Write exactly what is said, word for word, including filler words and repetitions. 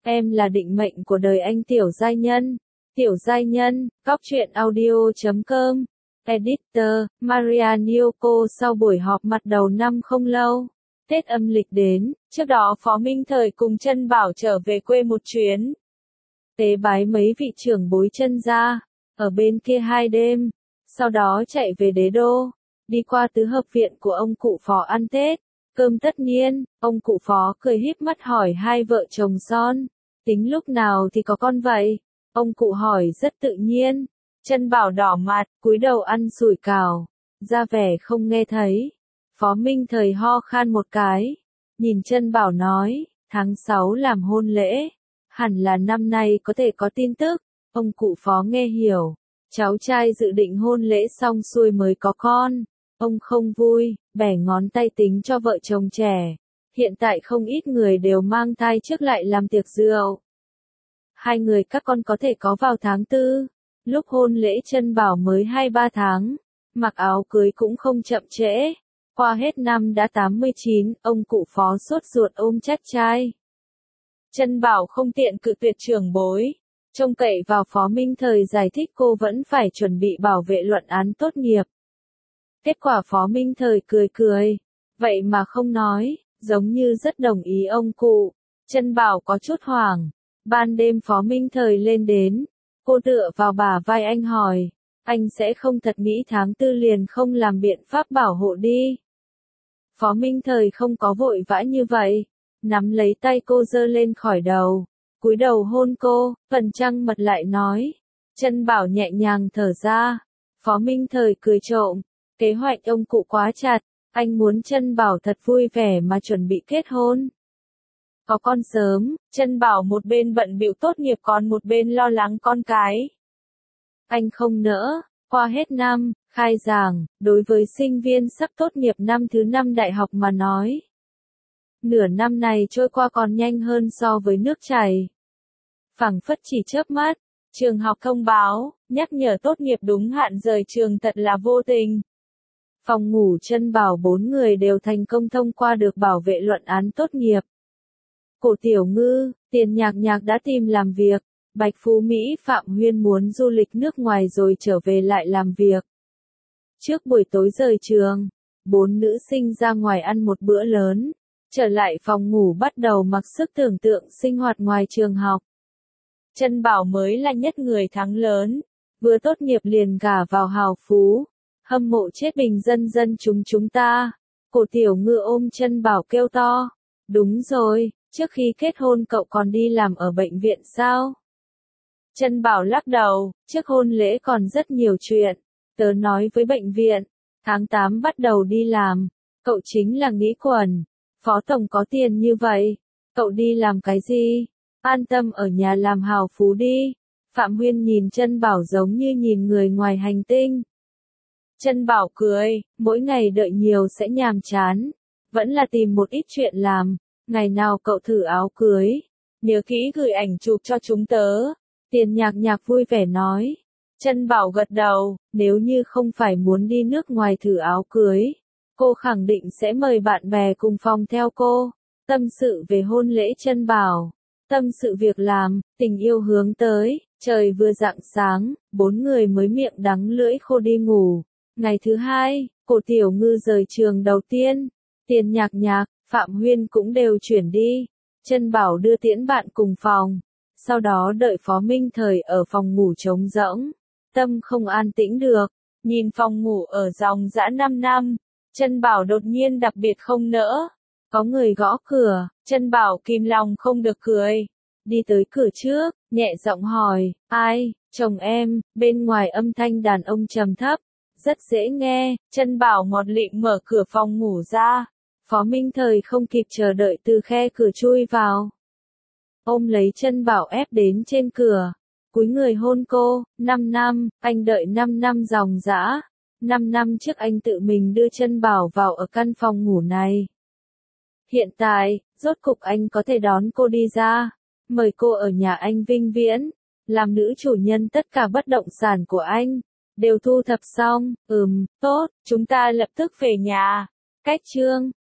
Em là định mệnh của đời anh Tiểu Giai Nhân. Tiểu Giai Nhân, Góc truyện audio chấm com. Editor, Maria Nyoko. Sau buổi họp mặt đầu năm không lâu, Tết âm lịch đến, trước đó Phó Minh Thời cùng Trân Bảo trở về quê một chuyến. Tế bái mấy vị trưởng bối Trân gia, ở bên kia hai đêm, sau đó chạy về Đế Đô, đi qua tứ hợp viện của ông cụ Phó ăn Tết. Cơm tất niên, ông cụ Phó cười híp mắt hỏi hai vợ chồng son, tính lúc nào thì có con vậy? Ông cụ hỏi rất tự nhiên. Trân Bảo đỏ mặt, cúi đầu ăn sủi cảo, ra vẻ không nghe thấy. Phó Minh Thời ho khan một cái, nhìn Trân Bảo nói, tháng sáu làm hôn lễ, hẳn là năm nay có thể có tin tức. Ông cụ Phó nghe hiểu, cháu trai dự định hôn lễ xong xuôi mới có con. Ông không vui, bẻ ngón tay tính cho vợ chồng trẻ. Hiện tại không ít người đều mang thai trước lại làm tiệc rượu. Hai người các con có thể có vào tháng tư. Lúc hôn lễ Trân Bảo mới hai ba tháng, mặc áo cưới cũng không chậm trễ. Qua hết năm đã tám mươi chín, ông cụ Phó sốt ruột ôm chắc trai. Trân Bảo không tiện cự tuyệt trưởng bối, trông cậy vào Phó Minh Thời giải thích cô vẫn phải chuẩn bị bảo vệ luận án tốt nghiệp. Kết quả Phó Minh Thời cười cười, vậy mà không nói, giống như rất đồng ý ông cụ. Trân Bảo có chút hoảng. Ban đêm Phó Minh Thời lên đến, cô tựa vào bả vai anh hỏi, anh sẽ không thật nghĩ tháng tư liền không làm biện pháp bảo hộ đi. Phó Minh Thời không có vội vã như vậy, nắm lấy tay cô giơ lên khỏi đầu, cúi đầu hôn cô, phần trăng mật lại nói. Trân Bảo nhẹ nhàng thở ra. Phó Minh Thời cười trộm, kế hoạch ông cụ quá chặt, anh muốn Trân Bảo thật vui vẻ mà chuẩn bị kết hôn. Có con sớm, Trân Bảo một bên bận bịu tốt nghiệp còn một bên lo lắng con cái. Anh không nỡ, qua hết năm, khai giảng, đối với sinh viên sắp tốt nghiệp năm thứ năm đại học mà nói. Nửa năm này trôi qua còn nhanh hơn so với nước chảy. Phảng phất chỉ chớp mắt, trường học thông báo, nhắc nhở tốt nghiệp đúng hạn rời trường thật là vô tình. Phòng ngủ Trân Bảo bốn người đều thành công thông qua được bảo vệ luận án tốt nghiệp. Cổ Tiểu Ngư, Tiền Nhạc Nhạc đã tìm làm việc, Bạch Phú Mỹ Phạm Huyên muốn du lịch nước ngoài rồi trở về lại làm việc. Trước buổi tối rời trường, bốn nữ sinh ra ngoài ăn một bữa lớn, trở lại phòng ngủ bắt đầu mặc sức tưởng tượng sinh hoạt ngoài trường học. Trân Bảo mới là nhất người thắng lớn, vừa tốt nghiệp liền gả vào hào phú, hâm mộ chết bình dân dân chúng chúng ta. Cổ Tiểu Ngư ôm Trân Bảo kêu to, đúng rồi. Trước khi kết hôn cậu còn đi làm ở bệnh viện sao? Trân Bảo lắc đầu, trước hôn lễ còn rất nhiều chuyện. Tớ nói với bệnh viện, tháng tám bắt đầu đi làm, cậu chính là nghĩ quẩn. Phó tổng có tiền như vậy, cậu đi làm cái gì? An tâm ở nhà làm hào phú đi. Phạm Huyên nhìn Trân Bảo giống như nhìn người ngoài hành tinh. Trân Bảo cười, mỗi ngày đợi nhiều sẽ nhàm chán, vẫn là tìm một ít chuyện làm. Ngày nào cậu thử áo cưới, nhớ kỹ gửi ảnh chụp cho chúng tớ. Tiền Nhạc Nhạc vui vẻ nói. Trân Bảo gật đầu, nếu như không phải muốn đi nước ngoài thử áo cưới, cô khẳng định sẽ mời bạn bè cùng phòng theo cô. Tâm sự về hôn lễ Trân Bảo, tâm sự việc làm, tình yêu hướng tới. Trời vừa rạng sáng, bốn người mới miệng đắng lưỡi khô đi ngủ. Ngày thứ hai, Cổ Tiểu Ngư rời trường đầu tiên, Tiền Nhạc Nhạc, Phạm Huyên cũng đều chuyển đi. Trân Bảo đưa tiễn bạn cùng phòng, sau đó đợi Phó Minh Thời ở phòng ngủ trống rỗng. Tâm không an tĩnh được, nhìn phòng ngủ ở dòng dã năm năm, Trân Bảo đột nhiên đặc biệt không nỡ. Có người gõ cửa, Trân Bảo kìm lòng không được cười. Đi tới cửa trước, nhẹ giọng hỏi, ai? Chồng em. Bên ngoài âm thanh đàn ông trầm thấp, rất dễ nghe. Trân Bảo ngọt lịm mở cửa phòng ngủ ra. Phó Minh Thời không kịp chờ đợi từ khe cửa chui vào. Ôm lấy Trân Bảo ép đến trên cửa, cúi người hôn cô. Năm năm, anh đợi năm năm dòng dã. Năm năm trước anh tự mình đưa Trân Bảo vào ở căn phòng ngủ này. Hiện tại, rốt cục anh có thể đón cô đi ra, mời cô ở nhà anh vinh viễn, làm nữ chủ nhân tất cả bất động sản của anh. Đều thu thập xong, ừm, tốt, chúng ta lập tức về nhà. Cách chương